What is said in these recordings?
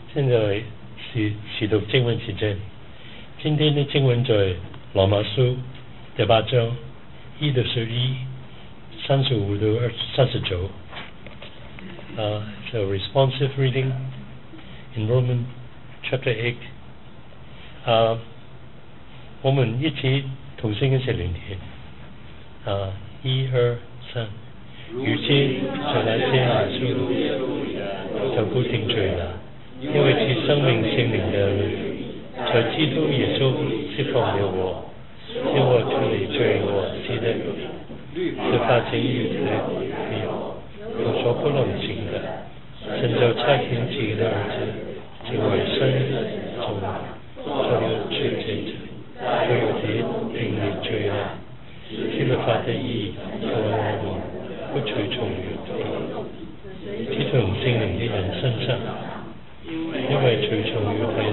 现在是读经文时间。今天的经文在罗马书第8章1到11、35到39。So responsive reading in Romans chapter 8。我们一起同声一起聆听。1、2、3。如今在那些耶稣就不定罪了，因为其生命心灵的在基督耶稣释放了我，使我脱离罪恶之的是发现于有所不能行的，神就差遣自己的儿子成为生中做了罪者，为我们定了罪了，是律法的意义和我们不随从肉体，只从心灵的人身上，因为随从肉体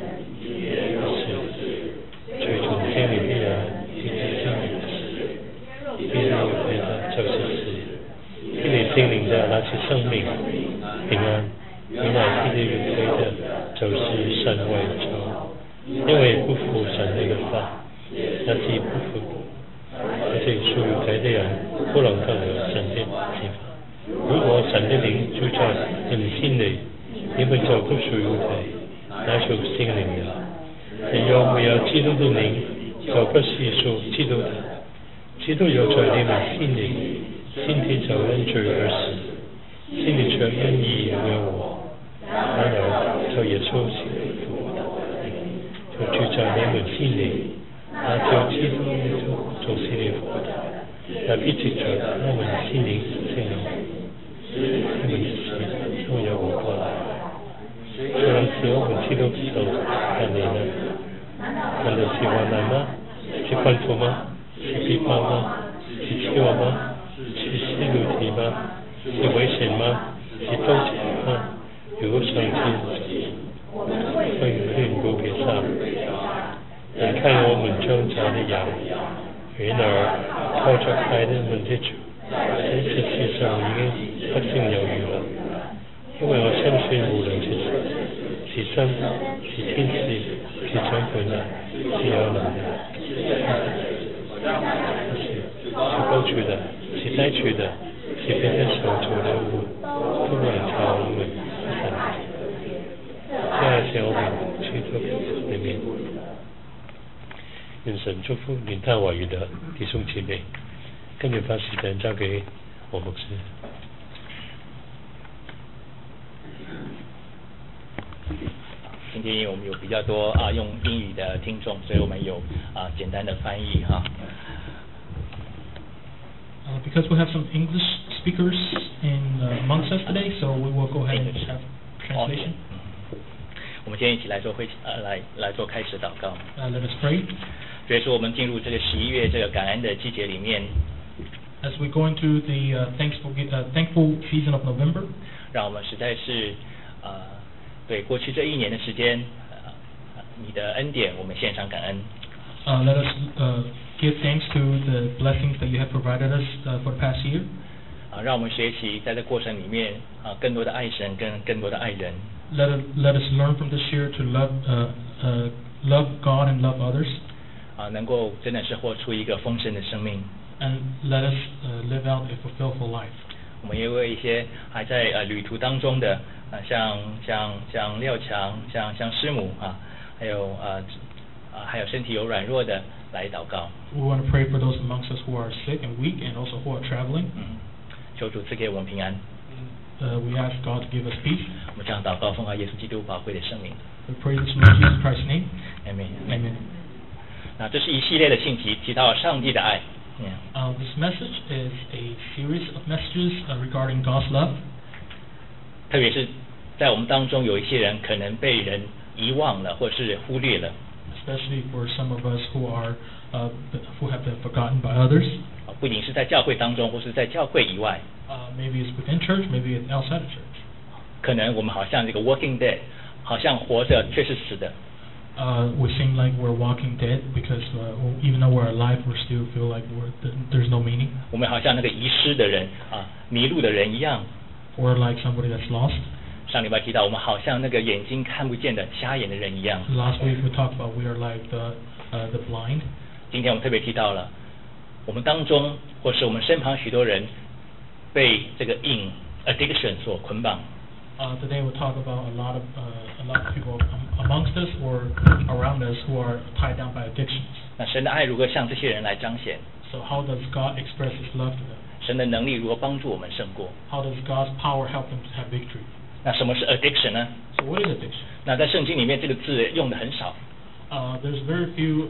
是随从心灵的人，只是心灵的事；别人有别的就是死。偏离心灵的那是生命平安，原来偏离肉体的就是神为仇，因为不服神的律法，那是不服。而且属肉体的人不能够有神的启发。如果神的灵住在你们心里，你们就不属肉体，乃属心灵的。你若没有基督的灵，就不是属基督的。基督有在你们心里，身体就因罪而死，心里却因义而活。然而就耶稣是复活的，就住在你们心里。那就基督耶稣做心灵复活的，那必藉着我们心灵圣灵，你们的心都要活过来。虽然是我们基督受但你呢？难道是患难吗？是困苦吗？是逼迫吗？是饥饿吗？是肉体吗？是危险吗？是周全吗？如果上天会令不给上。眼看我们挣扎的羊，然而靠着爱的门的主，在这世上已经不胜有余了。因为我相信无论是生是天使是掌管的，是有能力的，是高处的，是低处的，是别的手做的物，都能朝我们神。这样是我们基督里面。愿神祝福聆听话语的弟兄姐妹，跟住把时间交给我牧师。 今天我们有比较多用英语的听众，所以我们有简单的翻译哈。 Because we have some English speakers amongst us today, so we will go ahead and have translation. 我们今天一起来做来做开始祷告。 Let us pray. 所以说，我们进入这个11月这个感恩的季节里面。 As we go into the thankful season of November. 让我们实在是对过去这一年的时间，你的恩典，我们献上感恩。 Let us give thanks to the blessings that you have provided us for the past year. 让我们学习在这过程里面更多的爱神，更多的爱人。 Let us learn from this year to love God and love others. 能够真的是活出一个丰盛的生命。 And let us live out a fulfillful life. 我们也为一些还在旅途当中的像廖强，像师母还有身体有软弱的来祷告。 We want to pray for those amongst us who are sick and weak, and also who are traveling. 求主赐给我们平安。 We ask God to give us peace. 我们这样祷告，奉靠耶稣基督宝贵的圣名。 We pray this in Jesus Christ's name. Amen. 那这是一系列的信息，提到上帝的爱。 This message is a series of messages regarding God's love. 特别是在我们当中有一些人可能被人遗忘了，或是忽略了。 Especially for some of us who have been forgotten by others. 不仅是在教会当中，或是在教会以外。 Maybe it's within church, maybe it's outside of church. 可能我们好像这个 walking dead， 好像活着却是死的。 We seem like we're walking dead because even though we're alive, we still feel like there's no meaning. 我们好像那个遗失的人迷路的人一样。 Or like somebody that's lost. 上礼拜提到，我们好像那个眼睛看不见的瞎眼的人一样。 Last week we talked about we are like the blind. 今天我们特别提到了，我们当中或是我们身旁许多人被这个瘾 addiction 所捆绑。 Today we'll talk about a lot of people amongst us or around us who are tied down by addictions. 那神的爱如何向这些人来彰显？ So how does God express His love to them? 神的能力如何帮助我们胜过？ How does God's power help them to have victory? 那什么是 addiction 呢？ So what is addiction? 那在圣经里面这个字用的很少， There's very few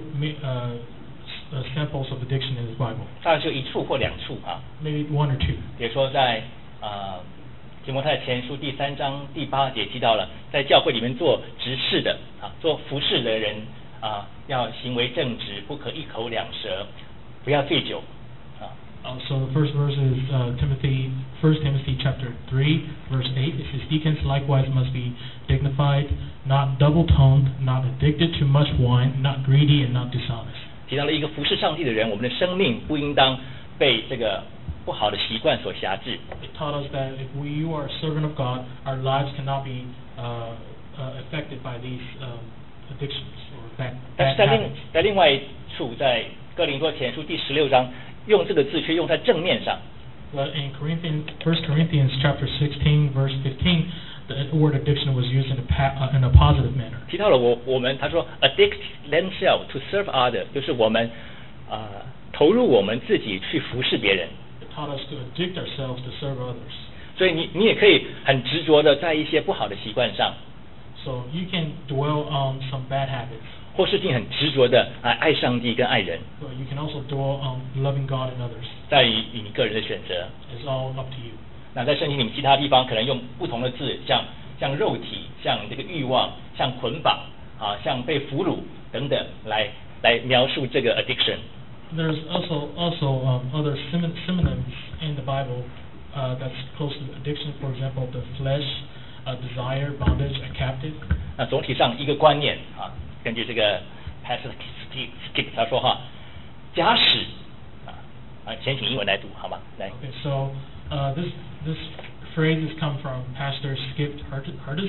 samples of addiction in the Bible. 大概就一处或两处啊。 Maybe one or two. 比如说在提摩太前书第3章第8节提到了，在教会里面做执事的做服侍的人要行为正直，不可一口两舌，不要醉酒 So the first verse is 1 Timothy chapter 3 verse 8. It says, "Deacons likewise must be dignified, not double-tongued, not addicted to much wine, not greedy, and not dishonest." 提到了一个服侍上帝的人，我们的生命不应当被这个不好的习惯所辖制。 It taught us that if you are a servant of God, our lives cannot be affected by these addictions or bad 但是 habits. 在另外一处，在哥林多前书第16章，用这个字却用在正面上。 But in 1 Corinthians chapter 16 verse 15, the word addiction was used in a positive manner. 提到了他说 addict themselves to serve others， 就是我们投入我们自己去服侍别人。 It taught us to addict ourselves to serve others. 所以你也可以很执着的在一些不好的习惯上， So you can dwell on some bad habits. 或是你很执着的爱上帝跟爱人， But you can also dwell on loving God and others. 在于你个人的选择。 It's all up to you. 那在圣经里面其他地方可能用不同的字，像肉体，像这个欲望，像捆绑像被俘虏等等，来描述这个 addiction。 There's also other synonyms in the Bible that's close to addiction. For example, the flesh, desire, bondage, a captive. 那总体上一个观念根据这个 Pastor Skip 他说假使先请英文来读好吗？来。 Okay, so this phrase has come from Pastor Skip Hardis.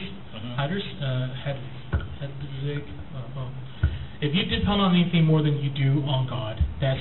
If you depend on anything more than you do on God, that's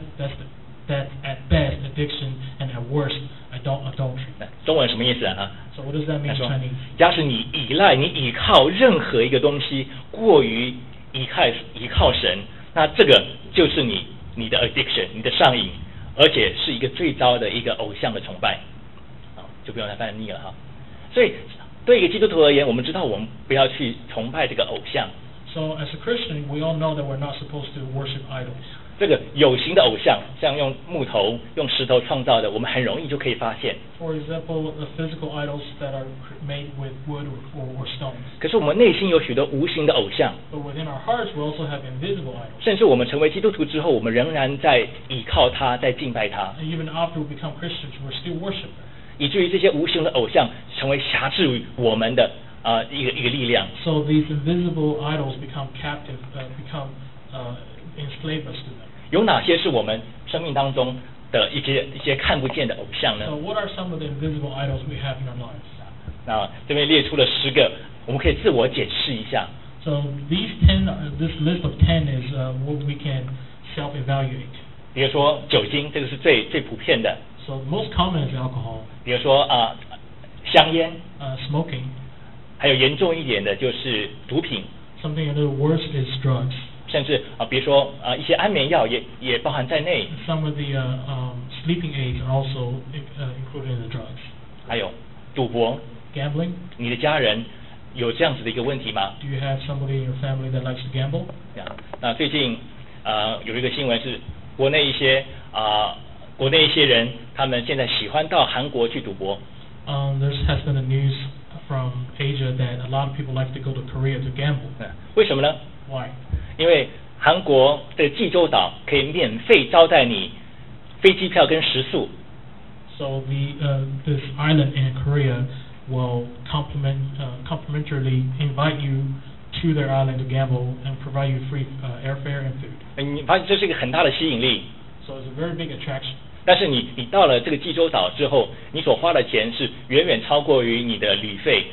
at best addiction, and at worst adultery. 中文什么意思啊？ So what does that mean in Chinese? 假使你依靠任何一个东西过于依靠神，那这个就是你的 addiction， 你的上瘾，而且是一个最糟的一个偶像的崇拜，就不用再翻译了哈。所以对一个基督徒而言，我们知道我们不要去崇拜这个偶像。 So as a Christian, we all know that we're not supposed to worship idols. 这个有形的偶像，像用木头、用石头创造的，我们很容易就可以发现。 For example, the physical idols that are made with wood or stones. 可是我们内心有许多无形的偶像， But within our hearts, we also have invisible idols. 甚至我们成为基督徒之后，我们仍然在倚靠它，在敬拜它， And even after we become Christians, we're still worshiping. 以至于这些无形的偶像成为辖制于我们的一个力量。 So these invisible idols become captive, enslave us to them. 有哪些是我们生命当中的一些看不见的偶像呢 So？ what are some of the invisible idols we have in our lives? 那这边列出了10个，我们可以自我检视一下。 So this list of 10 is what we can self-evaluate. 比如说酒精，这个是最普遍的。 So most common is alcohol, 比如说香烟， smoking. 还有严重一点的就是毒品， Something a little worse is drugs. 甚至比如说一些安眠药也包含在内。 Some of the sleeping aids are also included in the drugs. 还有赌博， Gambling. 你的家人有这样子的一个问题吗？ Do you have somebody in your family that likes to gamble? 那最近有一个新闻是国内一些人，他们现在喜欢到韩国去赌博。 There has been a news from Asia that a lot of people like to go to Korea to gamble. 为什么呢？ Why? 因为韩国的济州岛可以免费招待你飞机票跟食宿。 So this island in Korea will complimentarily invite you to their island to gamble and provide you free airfare and food. 你发现这是一个很大的吸引力。 So it's a very big attraction. 但是你到了这个济州岛之后，你所花的钱是远远超过于你的旅费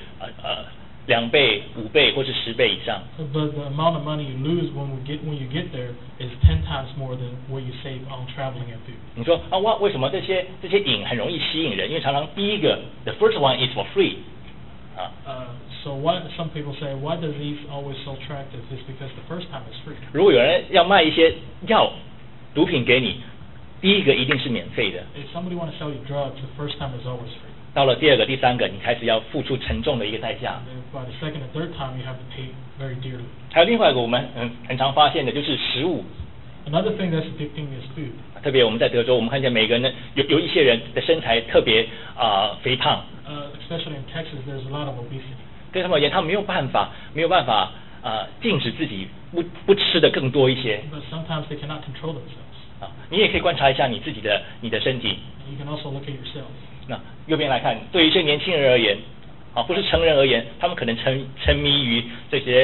2倍、5倍或是10倍以上。 But the amount of money you lose when you get there is 10 times more than what you save on traveling and food. 你说啊，为什么这些瘾很容易吸引人？因为常常第一个 the first one is for free 啊。 So why some people say why does these always so attractive? Is because the first time is free. 如果有人要卖一些毒品给你，第一个一定是免费的。 If somebody want to sell you drugs, the first time is always free. 到了第二个、第三个，你开始要付出沉重的一个代价。 By the second and third time, you have to pay very dearly. 还有另外一个我们很常发现的就是食物。 Another thing that's addicting is food. 特别我们在德州，我们看见每个人有一些人的身材特别肥胖。 Especially in Texas, there's a lot of obesity. 对他们而言，他们没有办法禁止自己不吃的更多一些。 But sometimes they cannot control themselves. 你也可以观察一下你自己的身体。 You can also look at yourself. 那右边来看，对于一些年轻人而言，或是成人而言，他们可能沉迷于这些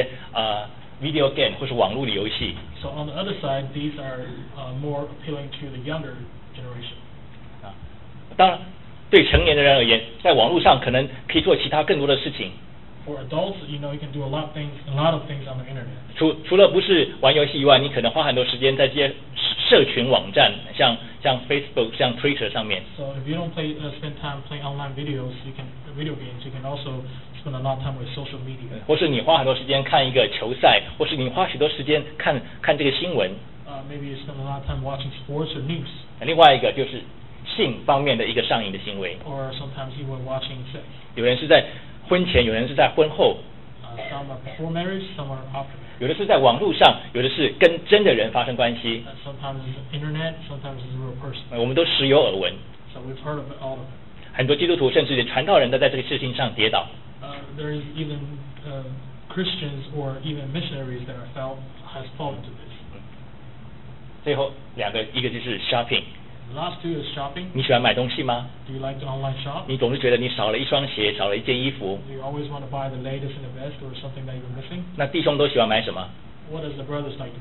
video game 或是网络的游戏。 So on the other side, these are more appealing to the younger generation. 当然，对成年的人而言，在网络上可能可以做其他更多的事情。 For adults, you can do a lot of things on the internet. 除了不是玩游戏以外，你可能花很多时间在这些社群网站，像 Facebook、像 Twitter 上面。 So if you don't spend time playing online video games, you can also spend a lot of time with social media. 或是你花很多时间看一个球赛，或是你花许多时间看这个新闻。 Maybe you spend a lot of time watching sports or news. 另外一个就是性方面的一个上瘾的行为。 Or sometimes even watching sex. 有人是在婚前，有人是在婚后。 Some are before marriage, some are after marriage. 有的是在网络上，有的是跟真的人发生关系。 Sometimes it's internet, sometimes it's a real person. 我们都时有耳闻。 So we've heard of all of it. 很多基督徒甚至传道人都在这个事情上跌倒。 There is even Christians or even missionaries that has fallen to this. 最后两个，一个就是 shopping。 The last two is shopping. 你喜欢买东西吗？ Do you like to online shop? 你总是觉得你少了一双鞋，少了一件衣服。 Do you always want to buy the latest and the best or something that you're missing? 那弟兄都喜欢买什么？ What does the brothers like to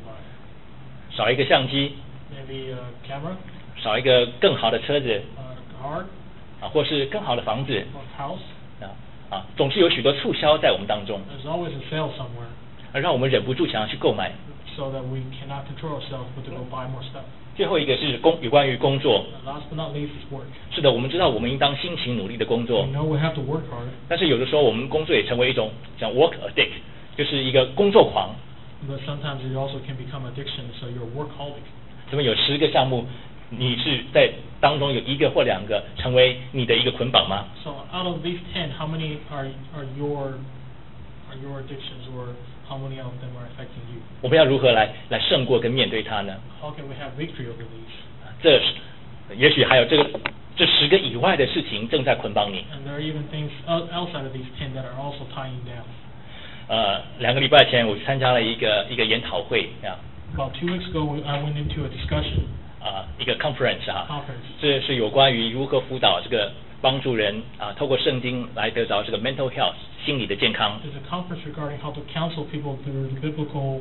buy? 少一个相机。 Maybe a camera. 少一个更好的车子。 A car. 或是更好的房子。 Or house. 总是有许多促销在我们当中。 There's always a sale somewhere. 而让我们忍不住想要去购买。 So that we cannot control ourselves but to go buy more stuff. 最后一个是有关于工作。 Last but not least is work. 是的，我们知道我们应当辛勤努力的工作。 We know we have to work hard. 但是有的时候我们工作也成为一种像 work addict， 就是一个工作狂。 But sometimes it also can become addiction, so you're a workaholic. 这边有10个项目，你是在当中有1个或2个成为你的一个捆绑吗？ So out of these 10, how many are your addictions, or how many of them are affecting you? 我们要如何来胜过跟面对它呢？ How can we have victory over these? 这也许还有这10个以外的事情正在捆绑你。 And there are even things outside of these 10 that are also tying you down. 2个礼拜前我参加了一个研讨会啊。 About 2 weeks ago, I went into a discussion. 一个 conference 这是有关于如何辅导这个帮助人透过圣经来得着这个 mental health 心理的健康。 There's a conference regarding how to counsel people through the biblical,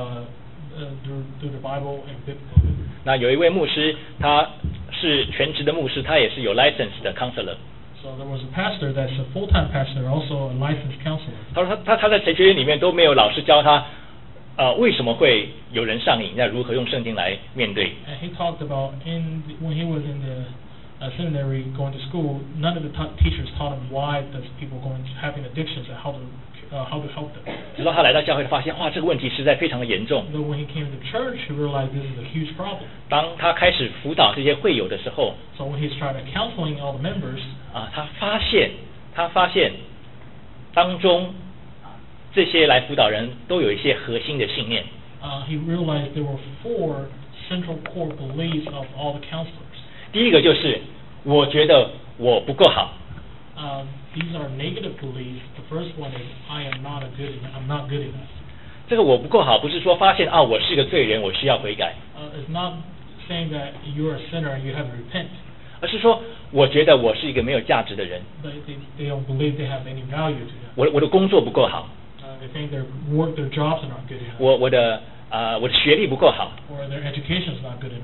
through the Bible and biblical. 那有一位牧师，他是全职的牧师，他也是有 license 的 counselor。 So there was a pastor that's a full-time pastor, also a licensed counselor. 他说他在神学院里面都没有老师教他。为什么会有人上瘾？要如何用圣经来面对？ And he talked about when he was in the seminary going to school, none of the teachers taught him why does people having addictions and how to help them. 直到他来到教会，发现哇，这个问题实在非常的严重。 But when he came to church, he realized this is a huge problem. 当他开始辅导这些会友的时候， So when he started counseling all the members, 他发现当中。这些来辅导人都有一些核心的信念。 He realized there were 4 central core beliefs of all the counselors. 第一个就是我觉得我不够好。 These are negative beliefs. The first one is I'm not good enough. 这个我不够好，不是说发现我是一个罪人，我需要悔改。 It's not saying that you're a sinner and you have to repent. 而是说我觉得我是一个没有价值的人。 They don't believe they have any value to them. 我的工作不够好。 They think their jobs are not good enough. 我的学历不够好。 Or their education is not good enough.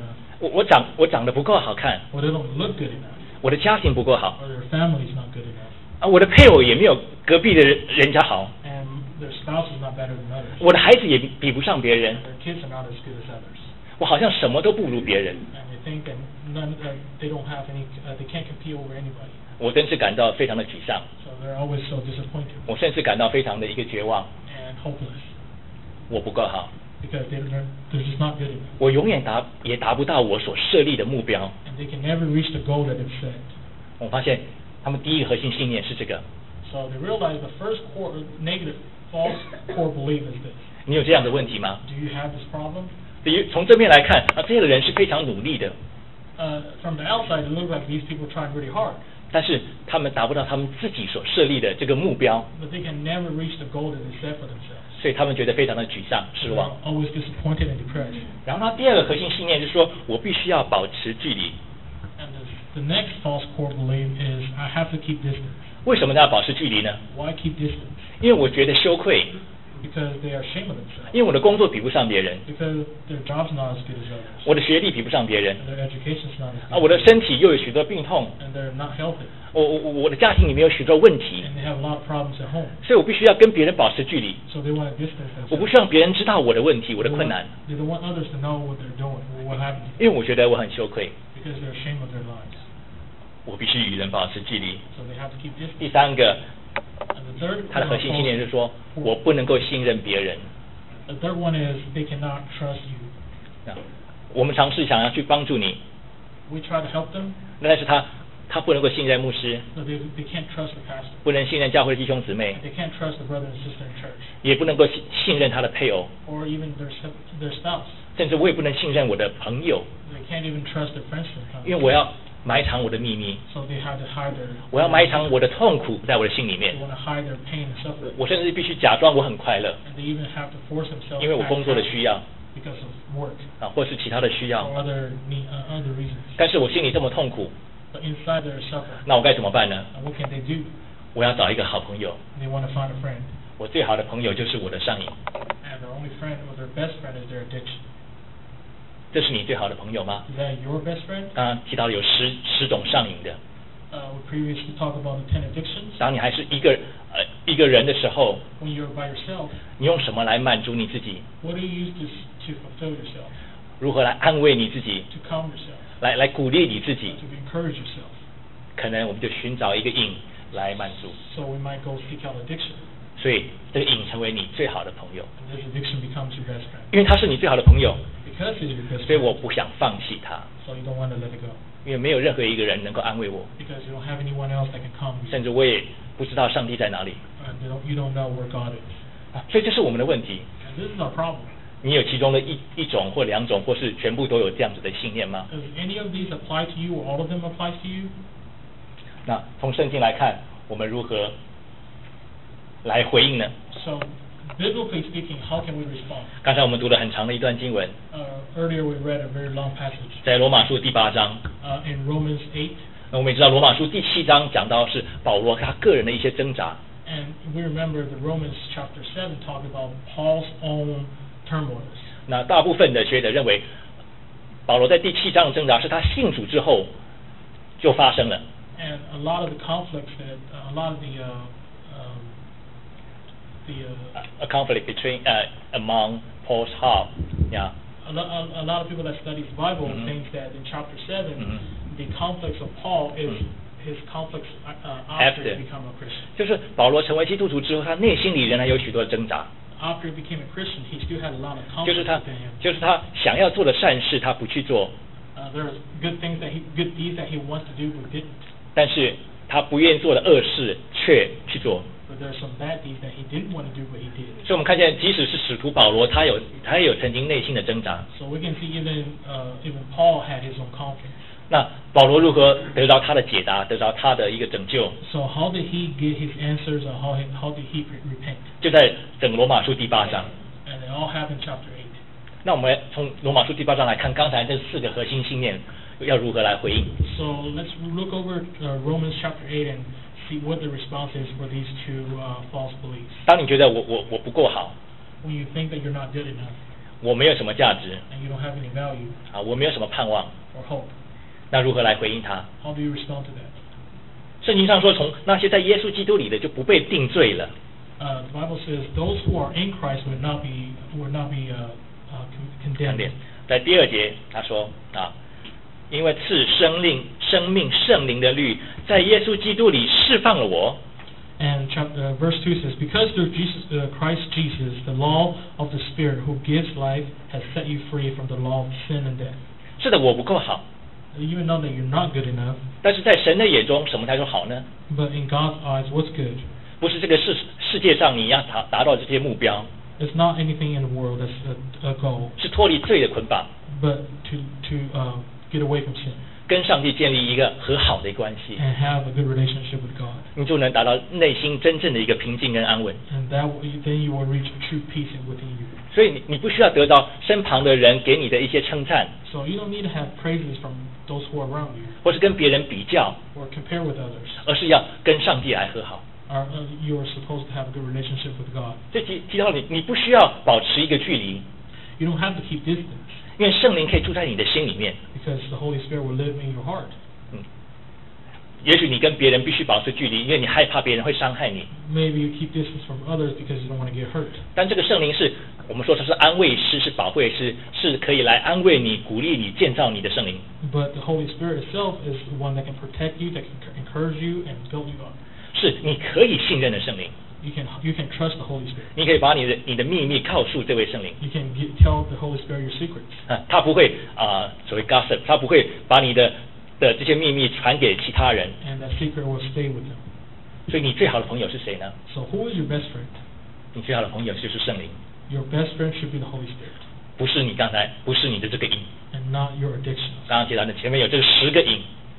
我长得不够好看， or they don't look good enough, 我的家庭不够好 or their family's not good enough, 啊，我的配偶也没有隔壁的人家好， and their spouse is not better than others, 我的孩子也比不上别人， and their kids are not as good as others, 我好像什么都不如别人， and they think that they don't have any, they can't compete over anybody, 我真是感到非常的沮丧， so they're always so disappointed 我甚至感到非常的一个绝望， and hopeless 我不够好， because they're just not good enough, 我永远也达不到我所设立的目标。 and they can never reach the goal that they've set. 我发现他们第一个核心信念是这个， So they realize the first core negative false core belief is this. 你有这样的问题吗？ Do you have this problem? 从正面来看啊，这样的人是非常努力的， From the outside, it looks like these people trying really hard, 但是他们达不到他们自己所设立的这个目标， but they can never reach the goal that they set for themselves. 所以他们觉得非常的沮丧、失 They're 望。 always disappointed and depressed. 然后他第二个核心信念就是说我必须要保持距离。 And the next false core belief is I have to keep distance. 为什么要保持距离呢？ Why keep distance? 因为我觉得羞愧， Because they are ashamed of themselves. 因为我的工作比不上别人， Because their job's not as good as others. 我的学历比不上别人 And their education's not as 啊， good. 我的身体又有许多病痛， And they're not healthy. 我的家庭里面有许多问题， And they have a lot of problems at home. 所以我必须要跟别人保持距离。 So they want to distance 我不 themselves. 希望别人知道我的问题、我的困难， They don't want others to know what they're doing or what happened to 因为我觉得我很羞愧， them because they're ashamed of their lives. 我必须与人保持距离。 So they have to keep distance. 第三个， And the third 他的核心信念是说，我不能够信任别人。 The third one is they cannot trust you. 啊，我们尝试想要去帮助你， We try to help them, 但是他不能够信任牧师， but they can't trust the pastor. 不能信任教会的弟兄姊妹， They can't trust the brother and sister in church, 也不能够信任他的配偶， or even their spouse. 甚至我也不能信任我的朋友， They can't even trust their friends 因为 sometimes. 我要埋藏我的秘密， So they have to hide their. 我要埋藏我的痛苦在我的心里 They 面， want to hide their pain and suffering, 我甚至必须假装我很快乐， and they even have to force themselves. 因为我 to act 工作的 happy 需要 because of work 啊，或是其他的需要， or other reasons. 但是我心里这么痛苦， But inside they're suffering. 那我该怎么办呢？ And what can they do? 我要找一个好朋友， They want to find a friend, 我最好的朋友就是我的上瘾， and their only friend or their best friend is their addiction. 这是你最好的朋友吗？ Is that your best friend? 刚刚提到有十种上瘾的， We previously talked about the 10 addictions. 当你还是一个人的时候， When you're by yourself, 你用什么来满足你自己？ what do you use to fulfill yourself, 如何来安慰你自己？ to calm yourself, 来鼓励你自己？ to encourage yourself? 可能我们就寻找一个瘾来满足， So we might go seek out addiction, 所以这个瘾成为你最好的朋友， and this addiction becomes your best friend. 因为他是你最好的朋友， Because he's your best 所以 friend, 我不想放弃他， so you don't want to let it go. 因为没有任何一个人能够安慰我， Because you don't have anyone else that can calm you, 甚至我也不知道上帝在哪里 and you don't know where God is. 啊，所以这是我们的问题。 And this is our problem. 你有其中的一种或两种，或是全部都有这样子的信念吗？ Does any of these apply to you, or all of them apply to you? 那从圣经来看，我们如何来回应呢？ So, biblically speaking, how can we respond? 刚才我们读了很长的一段经文， Earlier we read a very long passage 在罗马书第8章。 in Romans 8, 那我们也知道罗马书第7章讲到是保罗他个人的一些挣扎。 and we remember the Romans chapter 7 talked about Paul's own turmoils. 那大部分的学者认为，保罗在第7章的挣扎是他信主之后就发生了。 And a lot of the conflicts that, a lot of A conflict between among Paul's heart, yeah. a lot of people that study the Bible Mhm. think that in chapter 7, Mhm. the conflicts of Paul is his conflicts after he became a Christian. 就是保罗成为基督徒之后，他内心里仍然有许多的挣扎， After he became a Christian, he still had a lot of 就是 conflicts 他 within him. 就是他想要做的善事他不去做， There's good deeds that he wants to do but didn't. 但是他不愿意做的恶事却去做。 But there's some bad deeds that he didn't want to do but he did. 所以我们看见，即使是使徒保罗，他也有曾经内心的挣扎。 So we can see even Paul had his own conflicts. 那保罗如何得到他的解答，得到他的一个拯救？ So how did he get his answers, or how did he repent? 就在整个罗马书第8章。 And it all happened in chapter 8. 那我们从罗马书第8章来看，刚才这4个核心信念要如何来回应？ So let's look over Romans chapter 8 and see what the response is for these two false beliefs. 当你觉得我不够好， When you think that you're not good enough, 我没有什么价值 and you don't have any value 啊，我没有什么盼望， or hope. 那如何来回应他？ How do you respond to that? 圣经上说，从那些在耶稣基督里的就不被定罪了。 The Bible says those who are in Christ would not be condemned. 在第2节他说啊，因为赐生命圣灵的律在耶稣基督里释放了我。 And verse 2 says, because through Christ Jesus, the law of the Spirit who gives life has set you free from the law of sin and death. 是的，我不够好。 Even though that you're not good enough. 但是在神的眼中，什么才是好呢？ But in God's eyes, what's good? 不是这个世界上你要达到这些目标。 It's not anything in the world that's a goal. 是脱离罪的捆绑。 But to get away from sin. 跟上帝建立一个和好的关系 and have a good relationship with God. 你就能达到内心真正的一个平静跟安稳。 And then you will reach true peace within you. 所以你不需要得到身旁的人给你的一些称赞。 So you don't need to have praises from those who are around you. 或是跟别人比较。 Or compare with others. 而是要跟上帝来和好。 You are supposed to have a good relationship with God. 这提到你不需要保持一个距离。 You don't have to keep distance. 因为圣灵可以住在你的心里面。 Because the Holy Spirit will live in your heart. 也许你跟别人必须保持距离，因为你害怕别人会伤害你。 Maybe you keep distance from others because you don't want to get hurt. 但这个圣灵是我们说它是安慰师，是保惠师，是可以来安慰你、鼓励你、建造你的圣灵。 But the Holy Spirit itself is the one that can protect you, that can encourage you, and build you up. 是你可以信任的圣灵。 You can trust the Holy Spirit. 你可以把你的秘密告诉这位圣灵。 You can tell the Holy Spirit your secrets. 他不会所谓 gossip， 他不会把你的这些秘密传给其他人。 And that secret will stay with them. 所以你最好的朋友是谁呢？ So who is your best friend? 你最好的朋友就是圣灵。 Your best friend should be the Holy Spirit. 不是你的这个瘾。 And not your addiction. 刚刚提到的前面有这个10个瘾。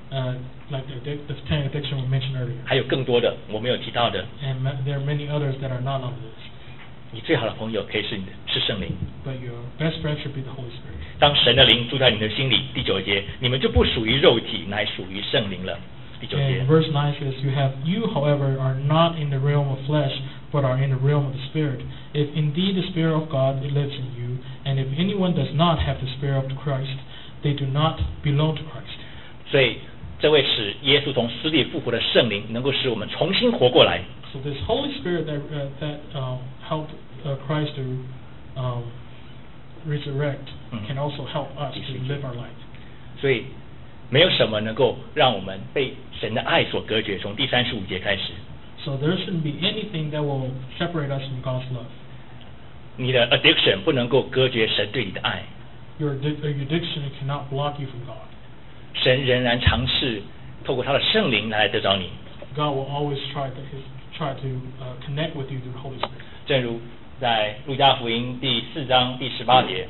Like the 10 addiction we mentioned earlier. 还有更多的我没有提到的。 And there are many others that are not on this. 你最好的朋友可以是圣灵。 But your best friend should be the Holy Spirit. 当神的灵住在你的心里，第9节，你们就不属于肉体，乃属于圣灵了。第9节。 And verse 9 says, You, however, are not in the realm of flesh, but are in the realm of the Spirit. If indeed the Spirit of God lives in you, and if anyone does not have the Spirit of Christ, they do not belong to Christ. 所以这位使耶稣从死里复活的圣灵，能够使我们重新活过来。 So this Holy Spirit that helped Christ to resurrect can also help us to live our life. 所以没有什么能够让我们被神的爱所隔绝。从第35节开始。 So there shouldn't be anything that will separate us from God's love. 你的 addiction 不能够隔绝神对你的爱。 Your addiction cannot block you from God. 神仍然尝试透过他的圣灵来得着你。 God will always try to connect with you through the Holy Spirit. 正如在路加福音第4章第18节。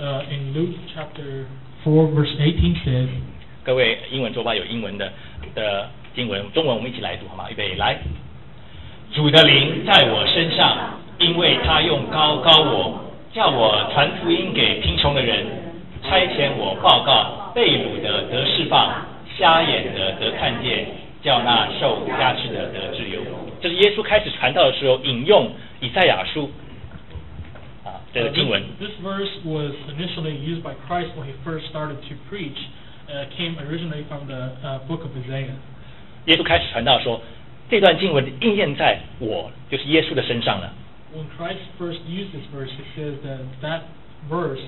In Luke chapter 4 verse 18 says. 各位英文周报有英文的经文，中文我们一起来读好吗？预备来。主的灵在我身上，因为他用膏我，叫我传福音给贫穷的人，差遣我报告被掳的得释放，瞎眼的得看见，叫那受压制的得自由。这是耶稣开始传道的时候引用以赛亚书这个经文。 This verse was initially used by Christ when he first started to preach. Came originally from the book of Isaiah. 耶稣开始传道说，这段经文应验在我，就是耶稣的身上了。 When Christ first used this verse, he says that verse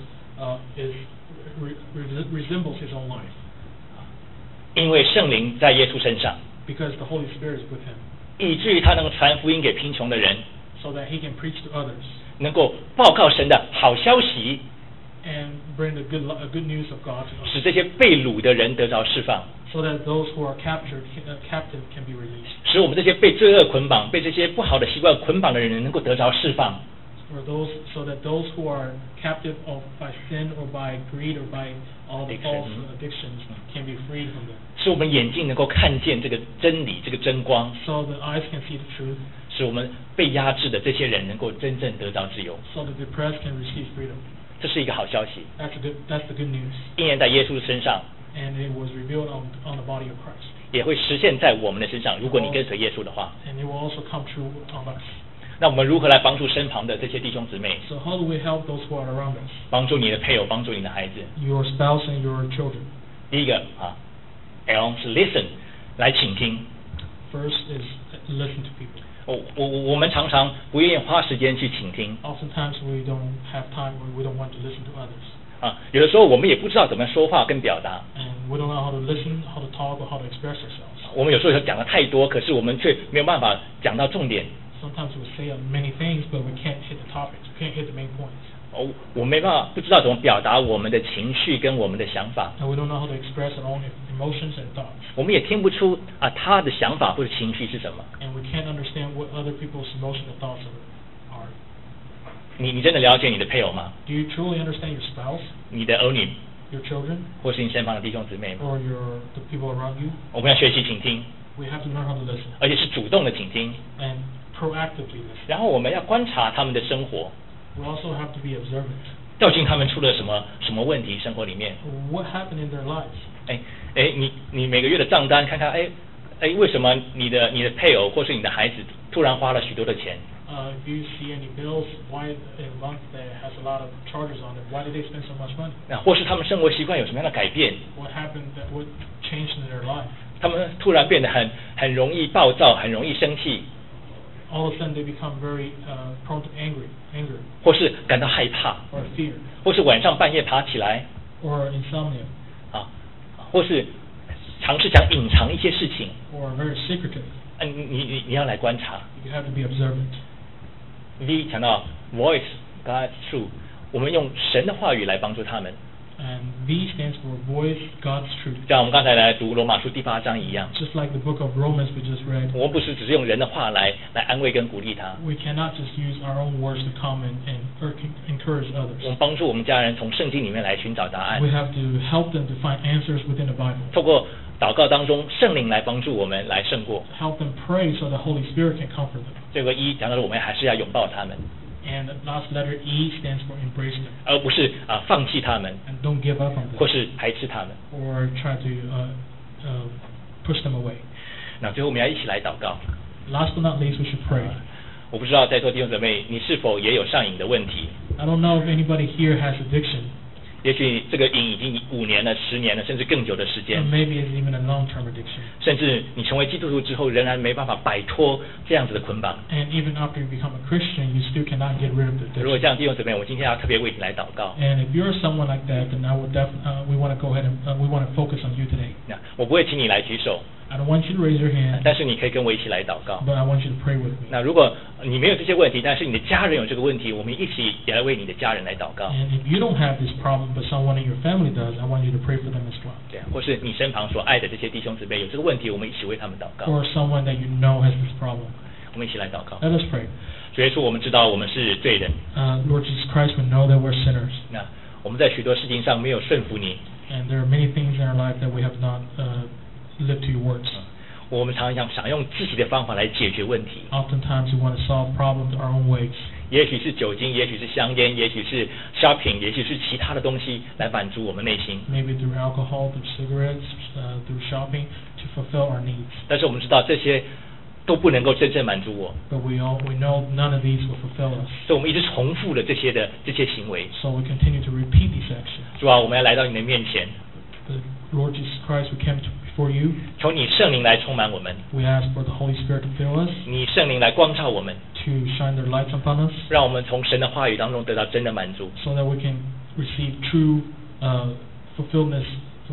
resembles his own life. 因为圣灵在耶稣身上。 Because the Holy Spirit is with him. 以至于他能传福音给贫穷的人。 So that he can preach to others. 能够报告神的好消息。 And bring the good news of God to us. 使这些被掳的人得着释放。 So that those who are captive can be released. 使我们这些被罪恶捆绑、被这些不好的习惯捆绑的人能够得着释放。 So that those who are captive by sin or by greed or by all the false addictions can be freed from them. 使我们眼睛能够看见这个真理、这个真光。 So the eyes can see the truth. 使我们被压制的这些人能够真正得到自由。 So the depressed can receive freedom. 这是一个好消息。 That's the good news. 应验在耶稣的身上。 And it was revealed on the body of Christ. 也会实现在我们的身上，如果你跟随耶稣的话。 And it will also come true on us. 那我们如何来帮助身旁的这些弟兄姊妹？ So how do we help those who are around us? 帮助你的配偶，帮助你的孩子。 Your spouse and your children. 第一个L 是 listen， 来倾听。 First is listen to people. 我们常常不愿意花时间去倾听。 Oftentimes we don't have time or we don't want to listen to others. 有的时候我们也不知道怎么说话跟表达。 And we don't know how to listen, how to talk, or how to express ourselves. 我们有时候讲的太多，可是我们却没有办法讲到重点。 Sometimes we say many things, but we can't hit the topics. We can't hit the main points. 我没办法，不知道怎么表达我们的情绪跟我们的想法。 And we don't know how to express our own emotions and thoughts. 我们也听不出他的想法或者情绪是什么。 And we can't understand what other people's emotions and thoughts are. 你真的了解你的配偶吗？ Do you truly understand your spouse, 你的儿女， your children, 或是你身旁的弟兄姊妹吗？ or the people around you? 我们要学习倾听， We have to learn how to listen 而且是主动的倾听。 and proactively listen. 然后我们要观察他们的生活， We also have to be observant. 究竟他们出了什么问题？生活里面， What happened in their lives? 你每个月的账单看看，为什么你的配偶或是你的孩子突然花了许多的钱？ If you see any bills, why a month that has a lot of charges on it, why did they spend so much money? 或是他们生活习惯有什么样的改变？ What happened that would change in their life? 他们突然变得很容易暴躁，很容易生气， All of a sudden they become very prone to anger, 或是感到害怕， or fear, 或是晚上半夜爬起来， or insomnia, 或是尝试想隐藏一些事情。 or very secretive. 你要来观察。 You have to be observant. V 强调 voice God's truth， 我们用神的话语来帮助他们。 And V stands for voice God's truth. 像我们刚才来读罗马书第8章一样， Just like the book of Romans we just read, 我们不是只是用人的话来安慰跟鼓励他， we cannot just use our own words to comment and encourage 我 others. 们帮助我们家人从圣经里面来寻找答案 We， have to help them to find answers within the Bible. 透过祷告当中圣灵来帮助我们来胜过。 Help them pray so the Holy Spirit can comfort them. 这个一讲到了我们还是要拥抱他们， And the last letter E stands for embrace them. 而不是放弃他们， And don't give up on 或 them 是排斥他们。 or try to push them away. 那最后我们要一起来祷告。 Last but not least, we should pray. 我不知道在座弟兄姊妹你是否也有上瘾的问题？ I don't know if anybody here has addiction. 也许这个瘾已经5年了、10年了，甚至更久的时 Or 间， maybe it's even a long-term addiction. 甚至你成为基督徒之后，仍然没办法摆脱这样子的捆绑。 And even after you become a Christian, you still cannot get rid of the 如果 addiction. 这样弟兄姊妹，我今天要特别为你来祷告。 And if you're someone like that, then I would we want to go ahead and we want to focus on you today. 那我不会请你来举手， I don't want you to raise your hand, 但是你可以跟我一起来祷告。 but I want you to pray with me. 那如果你没有这些问题，但是你的家人有这个问题，我们一起也来为你的家人来祷告。 And if you don't have this problem, but someone in your family does, I want you to pray for them as well. 对，或是你身旁所爱的这些弟兄姊妹有这个问题，我们一起为他们祷告。 Or someone that you know has this problem. 我们一起来祷告。 Let us pray. 主耶稣，我们知道我们是罪人， Lord Jesus Christ, we know that we're sinners. 那我们在许多事情上没有顺服你， And there are many things in our life that we have not lived to your words. 我们常常想用自己的方法来解决问题， Oftentimes we want to solve problems our own ways. 也许是酒精，也许是香烟，也许是 shopping， 也许是其他的东西来满足我们内心。 Maybe through alcohol, through cigarettes, through shopping, to fulfill our needs. 但是我们知道这些都不能够真正满足我， But we know none of these will fulfill us. 所以我们一直重复了这些行为。 So we continue to repeat these actions. 主啊，我们要来到你的面前， But Lord Jesus Christ, we come before you. 求你圣灵来充满我们， We ask for the Holy Spirit to fill us, 你圣灵来光照我们， to shine their lights upon us, 让我们从神的话语当中得到真的满足。 so that we can receive true fulfillment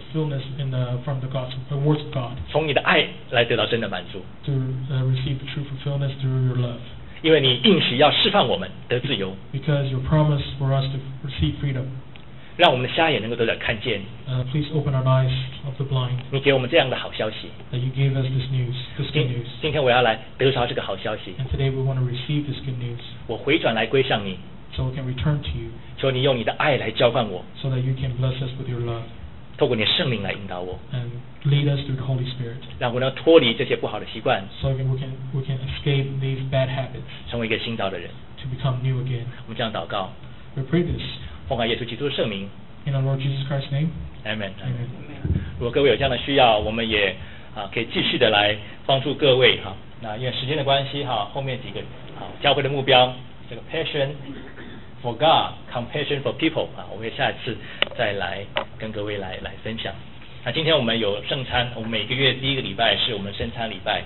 from the words of God, 从你的爱来得到真的满足， to receive true fulfillment through your love. 因为你应许要释放我们得自由， Because your promise for us to receive freedom. 让我们的瞎眼能够得到看见。 Please open our eyes of the blind, 你给我们这样的好消息， that you gave us this news, this good 今 news. 今天我要来得着这个好消息， And today we want to receive this good news, 我回转来归向你， so we can return to you, 求你用你的爱来浇灌我， so that you can bless us with your love, 透过你的圣灵来引导我， and lead us through the Holy Spirit, 让我能脱离这些不好的习惯， so we can escape these bad habits, 成为一个新造的人。 to become new again. 我们这样祷告， We pray this 奉靠耶稣基督的圣名 in our Lord Jesus Christ's name. ，Amen。 Amen. 如果各位有这样的需要，我们也可以继续的来帮助各位哈。那因为时间的关系哈，后面几个教会的目标，这个 passion for God, compassion for people 我们下一次再来跟各位来分享。那今天我们有圣餐，我们每个月第一个礼拜是我们圣餐礼拜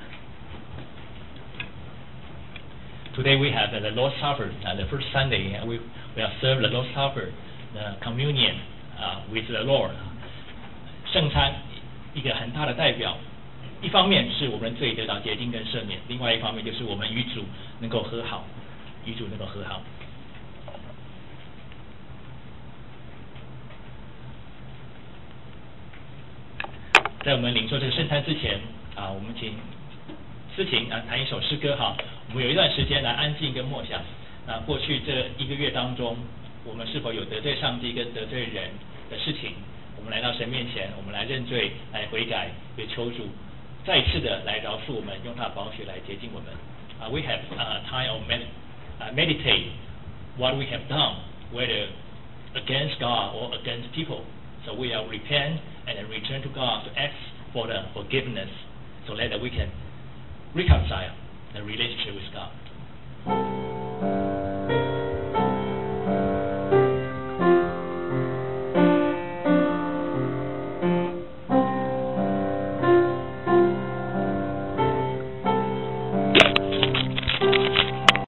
Today we have the Lord's Supper. The first Sunday we have served the Lord's Supper, the communion with the Lord. 圣餐一个很大的代表，一方面是我们罪得到洁净跟赦免，另外一方面就是我们与主能够和好，与主能够和好。在我们领受这个圣餐之前我们请思琴弹一首诗歌我们有一段时间来安静跟默想。那过去这一个月当中，我们是否有得罪上帝跟得罪人的事情？我们来到神面前，我们来认罪，来悔改，也求主再次的来饶恕我们，用他的宝血来洁净我们。We have time of meditate what we have done, whether against God or against people. So we are repent and then return to God to ask for the forgiveness, so that we can reconcile the relationship with God.